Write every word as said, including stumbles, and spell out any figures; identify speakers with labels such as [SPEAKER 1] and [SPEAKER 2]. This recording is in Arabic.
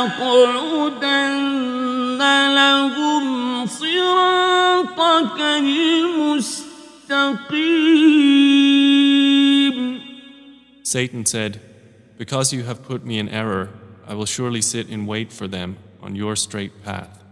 [SPEAKER 1] لَأَقْعُدَنَّ لَهُمْ صِرَاطَكَ الْمُسْتَقِيمَ.
[SPEAKER 2] Satan said, "Because you have put me in error, I will surely sit in wait for them on your straight path."